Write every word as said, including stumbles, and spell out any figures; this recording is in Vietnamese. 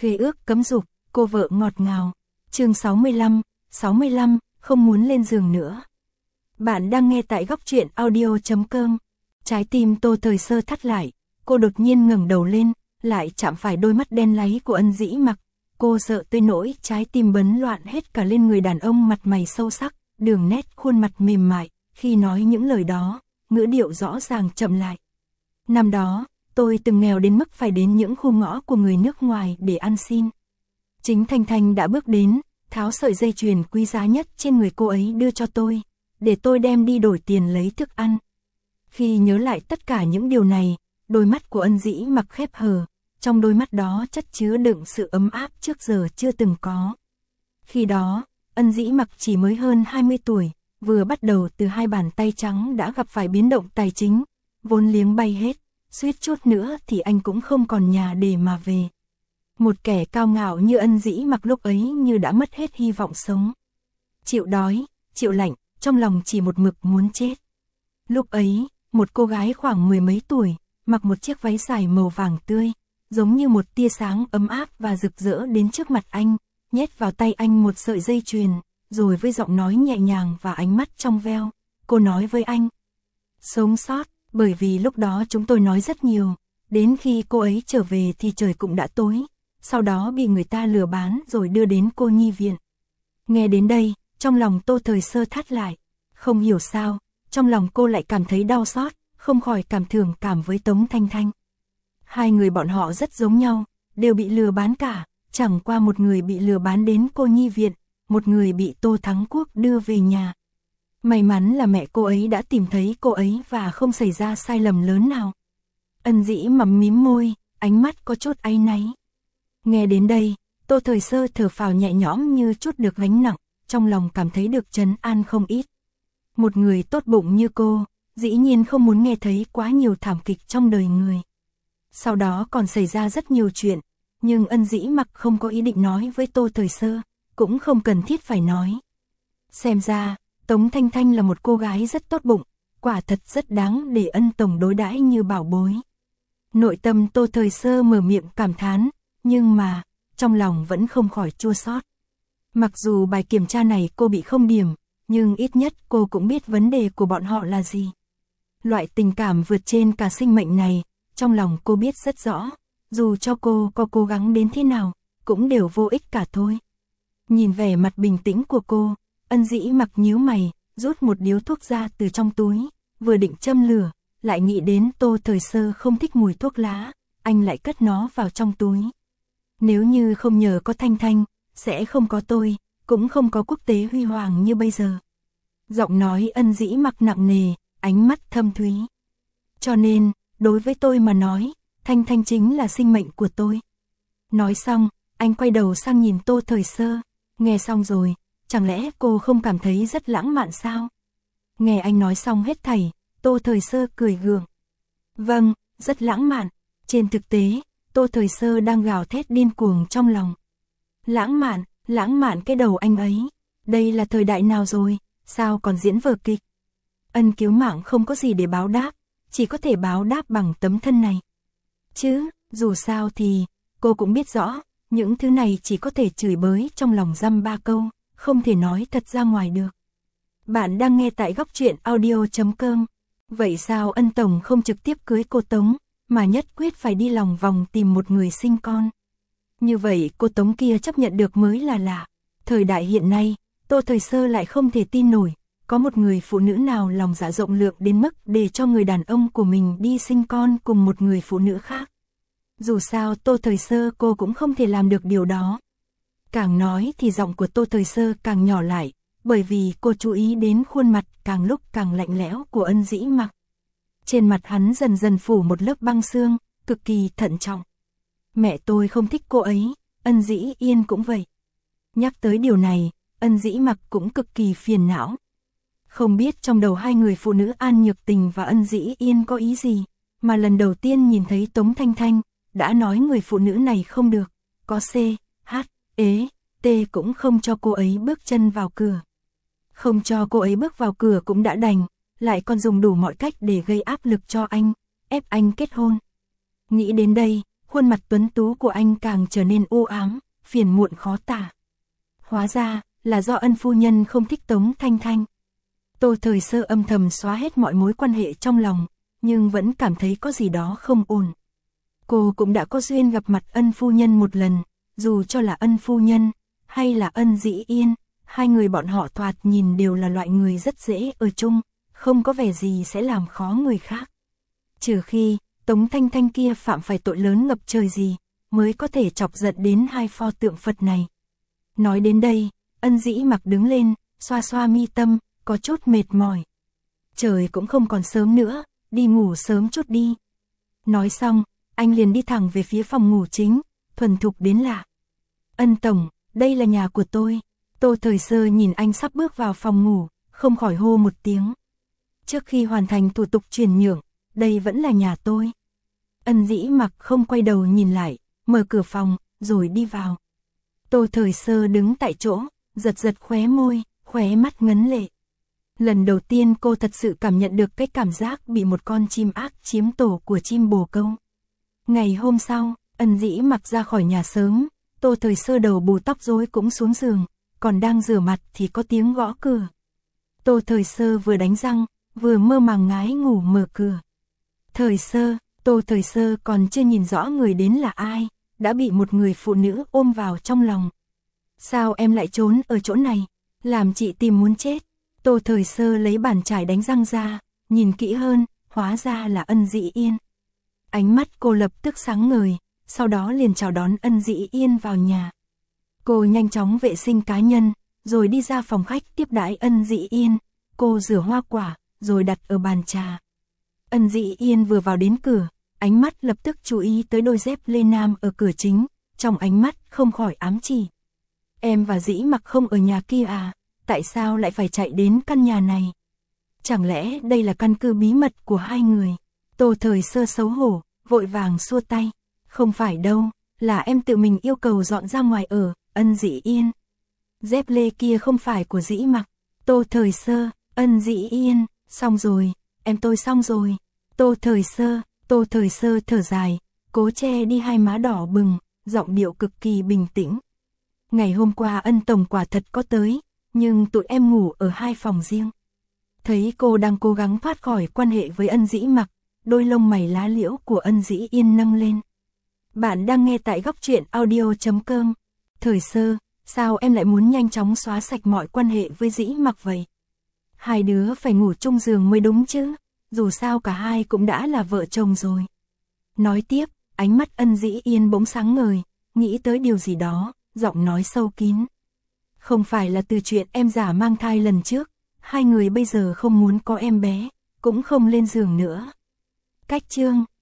Khế ước cấm dục, cô vợ ngọt ngào. Chương sáu mươi lăm, sáu mươi lăm, không muốn lên giường nữa. Bạn đang nghe tại góc truyện audio chấm com. Trái tim Tô Thời Sơ thắt lại, cô đột nhiên ngẩng đầu lên, lại chạm phải đôi mắt đen láy của Ân Dĩ Mặc. Cô sợ tới nỗi trái tim bấn loạn hết cả lên người đàn ông mặt mày sâu sắc, đường nét khuôn mặt mềm mại, khi nói những lời đó, ngữ điệu rõ ràng chậm lại. Năm đó, tôi từng nghèo đến mức phải đến những khu ngõ của người nước ngoài để ăn xin. Chính Thanh Thanh đã bước đến, tháo sợi dây chuyền quý giá nhất trên người cô ấy đưa cho tôi, để tôi đem đi đổi tiền lấy thức ăn. Khi nhớ lại tất cả những điều này, đôi mắt của Ân Dĩ Mặc khép hờ, trong đôi mắt đó chất chứa đựng sự ấm áp trước giờ chưa từng có. Khi đó, Ân Dĩ Mặc chỉ mới hơn hai mươi tuổi, vừa bắt đầu từ hai bàn tay trắng đã gặp phải biến động tài chính, vốn liếng bay hết, suýt chút nữa thì anh cũng không còn nhà để mà về. Một kẻ cao ngạo như Ân Dĩ Mặc lúc ấy như đã mất hết hy vọng sống. Chịu đói, chịu lạnh, trong lòng chỉ một mực muốn chết. Lúc ấy, một cô gái khoảng mười mấy tuổi, mặc một chiếc váy dài màu vàng tươi, giống như một tia sáng ấm áp và rực rỡ đến trước mặt anh, nhét vào tay anh một sợi dây chuyền, rồi với giọng nói nhẹ nhàng và ánh mắt trong veo, cô nói với anh: sống sót, bởi vì lúc đó chúng tôi nói rất nhiều, đến khi cô ấy trở về thì trời cũng đã tối, sau đó bị người ta lừa bán rồi đưa đến cô nhi viện. Nghe đến đây, trong lòng Tô Thời Sơ thắt lại, không hiểu sao, trong lòng cô lại cảm thấy đau xót, không khỏi cảm thương cảm với Tống Thanh Thanh. Hai người bọn họ rất giống nhau, đều bị lừa bán cả, chẳng qua một người bị lừa bán đến cô nhi viện, một người bị Tô Thắng Quốc đưa về nhà. May mắn là mẹ cô ấy đã tìm thấy cô ấy và không xảy ra sai lầm lớn nào. Ân Dĩ mằm mím môi, ánh mắt có chút áy náy. Nghe đến đây, Tô Thời Sơ thở phào nhẹ nhõm như chút được gánh nặng, trong lòng cảm thấy được trấn an không ít. Một người tốt bụng như cô, dĩ nhiên không muốn nghe thấy quá nhiều thảm kịch trong đời người. Sau đó còn xảy ra rất nhiều chuyện, nhưng Ân Dĩ Mặc không có ý định nói với Tô Thời Sơ, cũng không cần thiết phải nói. Xem ra, Tống Thanh Thanh là một cô gái rất tốt bụng, quả thật rất đáng để Ân tổng đối đãi như bảo bối. Nội tâm Tô Thời Sơ mở miệng cảm thán, nhưng mà, trong lòng vẫn không khỏi chua xót. Mặc dù bài kiểm tra này cô bị không điểm, nhưng ít nhất cô cũng biết vấn đề của bọn họ là gì. Loại tình cảm vượt trên cả sinh mệnh này, trong lòng cô biết rất rõ, dù cho cô có cố gắng đến thế nào, cũng đều vô ích cả thôi. Nhìn vẻ mặt bình tĩnh của cô, Ân Dĩ Mặc nhíu mày, rút một điếu thuốc ra từ trong túi, vừa định châm lửa, lại nghĩ đến Tô Thời Sơ không thích mùi thuốc lá, anh lại cất nó vào trong túi. Nếu như không nhờ có Thanh Thanh, sẽ không có tôi, cũng không có quốc tế huy hoàng như bây giờ. Giọng nói Ân Dĩ Mặc nặng nề, ánh mắt thâm thúy. Cho nên, đối với tôi mà nói, Thanh Thanh chính là sinh mệnh của tôi. Nói xong, anh quay đầu sang nhìn Tô Thời Sơ, nghe xong rồi, chẳng lẽ cô không cảm thấy rất lãng mạn sao? Nghe anh nói xong hết thảy, Tô Thời Sơ cười gượng. Vâng, rất lãng mạn. Trên thực tế, Tô Thời Sơ đang gào thét điên cuồng trong lòng. Lãng mạn, lãng mạn cái đầu anh ấy. Đây là thời đại nào rồi, sao còn diễn vở kịch? Ân cứu mạng không có gì để báo đáp, chỉ có thể báo đáp bằng tấm thân này. Chứ, dù sao thì, cô cũng biết rõ, những thứ này chỉ có thể chửi bới trong lòng dăm ba câu, không thể nói thật ra ngoài được. Bạn đang nghe tại góc truyện audio chấm com. Vậy sao Ân tổng không trực tiếp cưới cô Tống, mà nhất quyết phải đi lòng vòng tìm một người sinh con? Như vậy cô Tống kia chấp nhận được mới là lạ. Thời đại hiện nay, Tô Thời Sơ lại không thể tin nổi, có một người phụ nữ nào lòng dạ rộng lượng đến mức để cho người đàn ông của mình đi sinh con cùng một người phụ nữ khác. Dù sao Tô Thời Sơ cô cũng không thể làm được điều đó. Càng nói thì giọng của Tô Thời Sơ càng nhỏ lại, bởi vì cô chú ý đến khuôn mặt càng lúc càng lạnh lẽo của Ân Dĩ Mặc. Trên mặt hắn dần dần phủ một lớp băng xương, cực kỳ thận trọng. Mẹ tôi không thích cô ấy, Ân Dĩ Yên cũng vậy. Nhắc tới điều này, Ân Dĩ Mặc cũng cực kỳ phiền não. Không biết trong đầu hai người phụ nữ An Nhược Tình và Ân Dĩ Yên có ý gì, mà lần đầu tiên nhìn thấy Tống Thanh Thanh, đã nói người phụ nữ này không được, có C, H, ế, T cũng không cho cô ấy bước chân vào cửa. Không cho cô ấy bước vào cửa cũng đã đành, lại còn dùng đủ mọi cách để gây áp lực cho anh, ép anh kết hôn. Nghĩ đến đây, khuôn mặt tuấn tú của anh càng trở nên u ám, phiền muộn khó tả. Hóa ra, là do Ân phu nhân không thích Tống Thanh Thanh. Tô Thời Sơ âm thầm xóa hết mọi mối quan hệ trong lòng, nhưng vẫn cảm thấy có gì đó không ổn. Cô cũng đã có duyên gặp mặt Ân phu nhân một lần, dù cho là Ân phu nhân, hay là Ân Dĩ Yên, hai người bọn họ thoạt nhìn đều là loại người rất dễ ở chung, không có vẻ gì sẽ làm khó người khác. Trừ khi, Tống Thanh Thanh kia phạm phải tội lớn ngập trời gì, mới có thể chọc giận đến hai pho tượng Phật này. Nói đến đây, Ân Dĩ Mặc đứng lên, xoa xoa mi tâm, có chút mệt mỏi. Trời cũng không còn sớm nữa, đi ngủ sớm chút đi. Nói xong, anh liền đi thẳng về phía phòng ngủ chính, thuần thục đến lạ. Ân tổng, đây là nhà của tôi. Tô Thời Sơ nhìn anh sắp bước vào phòng ngủ, không khỏi hô một tiếng. Trước khi hoàn thành thủ tục chuyển nhượng, đây vẫn là nhà tôi. Ân Dĩ Mặc không quay đầu nhìn lại, mở cửa phòng, rồi đi vào. Tô Thời Sơ đứng tại chỗ, giật giật khóe môi, khóe mắt ngấn lệ. Lần đầu tiên cô thật sự cảm nhận được cái cảm giác bị một con chim ác chiếm tổ của chim bồ câu. Ngày hôm sau, Ân Dĩ Mặc ra khỏi nhà sớm, Tô Thời Sơ đầu bù tóc rối cũng xuống giường, còn đang rửa mặt thì có tiếng gõ cửa. Tô Thời Sơ vừa đánh răng, vừa mơ màng ngái ngủ mở cửa. Thời Sơ, Tô Thời Sơ còn chưa nhìn rõ người đến là ai, đã bị một người phụ nữ ôm vào trong lòng. Sao em lại trốn ở chỗ này, làm chị tìm muốn chết. Tô Thời Sơ lấy bàn chải đánh răng ra, nhìn kỹ hơn, hóa ra là Ân Dĩ Yên. Ánh mắt cô lập tức sáng ngời, sau đó liền chào đón Ân Dĩ Yên vào nhà. Cô nhanh chóng vệ sinh cá nhân, rồi đi ra phòng khách tiếp đãi Ân Dĩ Yên. Cô rửa hoa quả, rồi đặt ở bàn trà. Ân Dĩ Yên vừa vào đến cửa, ánh mắt lập tức chú ý tới đôi dép lê nam ở cửa chính, trong ánh mắt không khỏi ám chỉ. Em và Dĩ Mặc không ở nhà kia à, tại sao lại phải chạy đến căn nhà này? Chẳng lẽ đây là căn cứ bí mật của hai người? Tô Thời Sơ xấu hổ, vội vàng xua tay. Không phải đâu, là em tự mình yêu cầu dọn ra ngoài ở, Ân Dĩ Yên. Dép lê kia không phải của Dĩ Mặc. Tô Thời Sơ, Ân Dĩ Yên, xong rồi, em tôi xong rồi. Tô Thời Sơ, Tô Thời Sơ thở dài, cố che đi hai má đỏ bừng, giọng điệu cực kỳ bình tĩnh. Ngày hôm qua Ân tổng quả thật có tới, nhưng tụi em ngủ ở hai phòng riêng. Thấy cô đang cố gắng thoát khỏi quan hệ với Ân Dĩ Mặc, đôi lông mày lá liễu của Ân Dĩ Yên nâng lên. Bạn đang nghe tại góc truyện audio chấm com. Thời Sơ, sao em lại muốn nhanh chóng xóa sạch mọi quan hệ với Dĩ Mặc vậy? Hai đứa phải ngủ chung giường mới đúng chứ, dù sao cả hai cũng đã là vợ chồng rồi. Nói tiếp, ánh mắt Ân Dĩ Yên bỗng sáng ngời, nghĩ tới điều gì đó, giọng nói sâu kín. Không phải là từ chuyện em giả mang thai lần trước, hai người bây giờ không muốn có em bé, cũng không lên giường nữa. Cách chương